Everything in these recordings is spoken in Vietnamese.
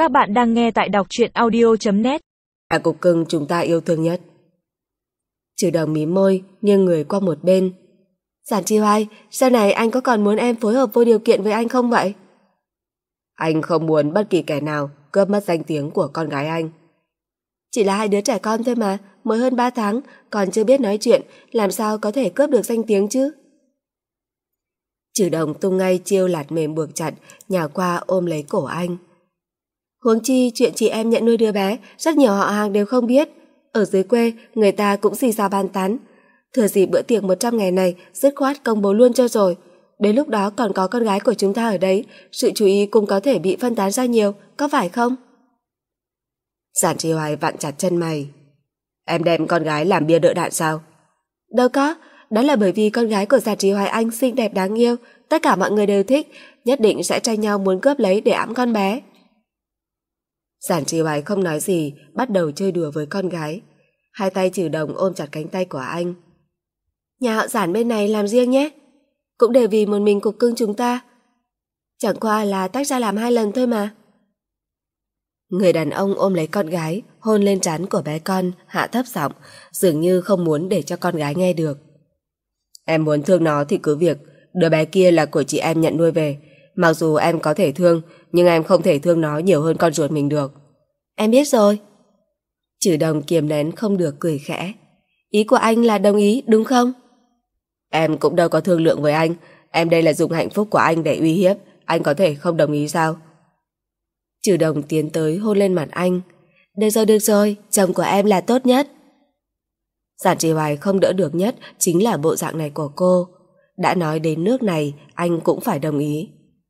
Các bạn đang nghe tại đọc truyện audio.net. Là cục cưng chúng ta yêu thương nhất. Trừ Đồng mím môi, nghiêng người qua một bên. Giản Chi Hoài, sau này anh có còn muốn em phối hợp vô điều kiện với anh không vậy? Anh không muốn bất kỳ kẻ nào cướp mất danh tiếng của con gái anh. Chỉ là hai đứa trẻ con thôi mà, mới hơn 3 tháng, còn chưa biết nói chuyện, làm sao có thể cướp được danh tiếng chứ? Trừ Đồng tung ngay chiêu lạt mềm buộc chặt, nhào qua ôm lấy cổ anh. Huống chi chuyện chị em nhận nuôi đứa bé, rất nhiều họ hàng đều không biết. Ở dưới quê, người ta cũng xì xào bàn tán. Thừa dịp bữa tiệc 100 ngày này, dứt khoát công bố luôn cho rồi. Đến lúc đó còn có con gái của chúng ta ở đấy, sự chú ý cũng có thể bị phân tán ra nhiều, có phải không? Giản Chi Hoài vặn chặt chân mày. Em đem con gái làm bia đỡ đạn sao? Đâu có, đó là bởi vì con gái của Giản Chi Hoài anh xinh đẹp đáng yêu, tất cả mọi người đều thích, nhất định sẽ tranh nhau muốn cướp lấy để ẵm con bé. Giản Chi Hoài không nói gì, bắt đầu chơi đùa với con gái. Hai tay Trừ Đồng ôm chặt cánh tay của anh. Nhà họ Giản bên này làm riêng nhé, cũng đều vì một mình cục cưng chúng ta. Chẳng qua là tách ra làm 2 lần thôi mà. Người đàn ông ôm lấy con gái, hôn lên trán của bé con, hạ thấp giọng, dường như không muốn để cho con gái nghe được. Em muốn thương nó thì cứ việc, đứa bé kia là của chị em nhận nuôi về. Mặc dù em có thể thương, nhưng em không thể thương nó nhiều hơn con ruột mình được. Em biết rồi. Trừ Đồng kiềm nén không được cười khẽ. Ý của anh là đồng ý, đúng không? Em cũng đâu có thương lượng với anh. Em đây là dùng hạnh phúc của anh để uy hiếp. Anh có thể không đồng ý sao? Trừ Đồng tiến tới hôn lên mặt anh. Được rồi, chồng của em là tốt nhất. Giản Chi Hoài không đỡ được nhất chính là bộ dạng này của cô. Đã nói đến nước này, anh cũng phải đồng ý.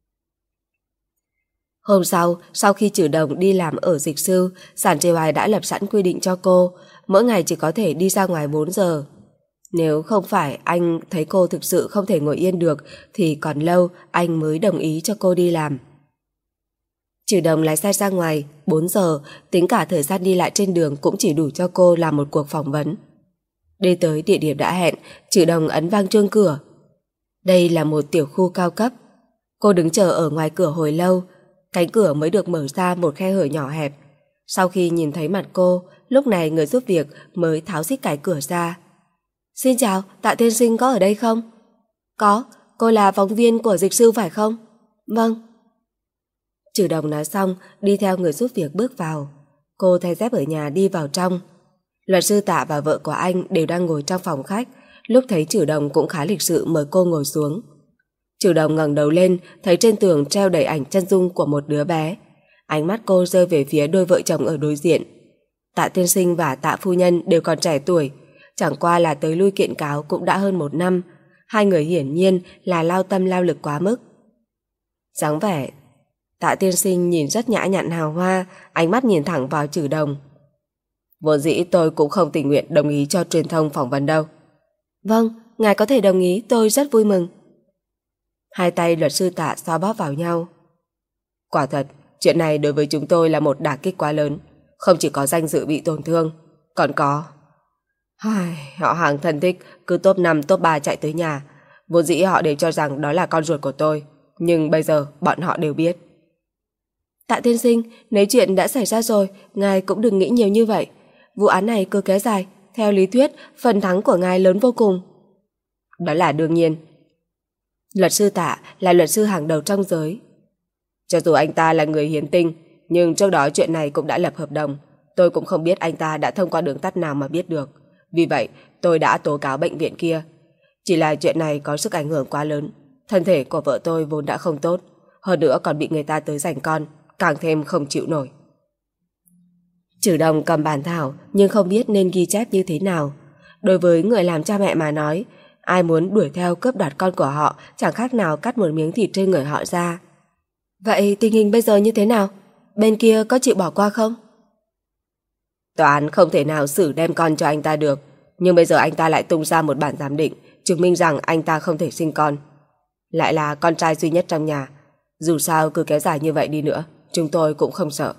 Hôm sau khi Trừ Đồng đi làm ở dịch sư, Giản Chi Hoài đã lập sẵn quy định cho cô, mỗi ngày chỉ có thể đi ra ngoài 4 giờ. Nếu không phải anh thấy cô thực sự không thể ngồi yên được, thì còn lâu anh mới đồng ý cho cô đi làm. Trừ Đồng lái xe ra ngoài, 4 giờ, tính cả thời gian đi lại trên đường cũng chỉ đủ cho cô làm một cuộc phỏng vấn. Đi tới địa điểm đã hẹn, Trừ Đồng ấn vang chuông cửa. Đây là một tiểu khu cao cấp. Cô đứng chờ ở ngoài cửa hồi lâu, cánh cửa mới được mở ra một khe hở nhỏ hẹp. Sau khi nhìn thấy mặt cô, lúc này người giúp việc mới tháo xích cài cửa ra. Xin chào, Tạ tiên sinh có ở đây không? Có, cô là phóng viên của dịch sư phải không? Vâng. Trừ Đồng nói xong, đi theo người giúp việc bước vào. Cô thay dép ở nhà đi vào trong. Luật sư Tạ và vợ của anh đều đang ngồi trong phòng khách. Lúc thấy Trừ Đồng cũng khá lịch sự mời cô ngồi xuống. Trừ Đồng ngẩng đầu lên, thấy trên tường treo đầy ảnh chân dung của một đứa bé. Ánh mắt cô rơi về phía đôi vợ chồng ở đối diện. Tạ tiên sinh và Tạ phu nhân đều còn trẻ tuổi, chẳng qua là tới lui kiện cáo cũng đã hơn 1 năm. Hai người hiển nhiên là lao tâm lao lực quá mức. Dáng vẻ Tạ tiên sinh nhìn rất nhã nhặn hào hoa, ánh mắt nhìn thẳng vào Trừ Đồng. Vốn dĩ tôi cũng không tình nguyện đồng ý cho truyền thông phỏng vấn đâu. Vâng, ngài có thể đồng ý, tôi rất vui mừng. Hai tay luật sư Tạ xoa bóp vào nhau. Quả thật, chuyện này đối với chúng tôi là một đả kích quá lớn. Không chỉ có danh dự bị tổn thương, còn có họ hàng thân thích cứ top 5 top 3 chạy tới nhà. Vốn dĩ họ đều cho rằng đó là con ruột của tôi, nhưng bây giờ bọn họ đều biết. Tạ tiên sinh, nếu chuyện đã xảy ra rồi, ngài cũng đừng nghĩ nhiều như vậy. Vụ án này cứ kéo dài, theo lý thuyết phần thắng của ngài lớn vô cùng. Đó là đương nhiên. Luật sư Tạ là luật sư hàng đầu trong giới. Cho dù anh ta là người hiến tinh, nhưng trước đó chuyện này cũng đã lập hợp đồng. Tôi cũng không biết anh ta đã thông qua đường tắt nào mà biết được. Vì vậy tôi đã tố cáo bệnh viện kia. Chỉ là chuyện này có sức ảnh hưởng quá lớn. Thân thể của vợ tôi vốn đã không tốt, hơn nữa còn bị người ta tới giành con, càng thêm không chịu nổi. Trừ Đồng cầm bản thảo nhưng không biết nên ghi chép như thế nào. Đối với người làm cha mẹ mà nói, ai muốn đuổi theo cướp đoạt con của họ chẳng khác nào cắt một miếng thịt trên người họ ra. Vậy tình hình bây giờ như thế nào? Bên kia có chịu bỏ qua không? Tòa án không thể nào xử đem con cho anh ta được, nhưng bây giờ anh ta lại tung ra một bản giám định chứng minh rằng anh ta không thể sinh con. Lại là con trai duy nhất trong nhà. Dù sao cứ kéo dài như vậy đi nữa, chúng tôi cũng không sợ.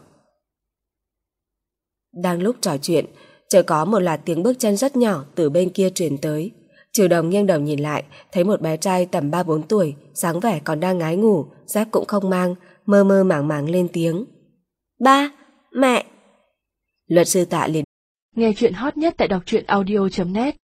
Đang lúc trò chuyện, chợt có một loạt tiếng bước chân rất nhỏ từ bên kia truyền tới. Trừ Đồng nghiêng đầu nhìn lại, thấy một bé trai tầm 3-4 tuổi, dáng vẻ còn đang ngái ngủ, dép cũng không mang, mơ mơ màng màng lên tiếng. Ba, mẹ. Luật sư Tạ liền. Nghe chuyện hot nhất tại đọc truyện audio.net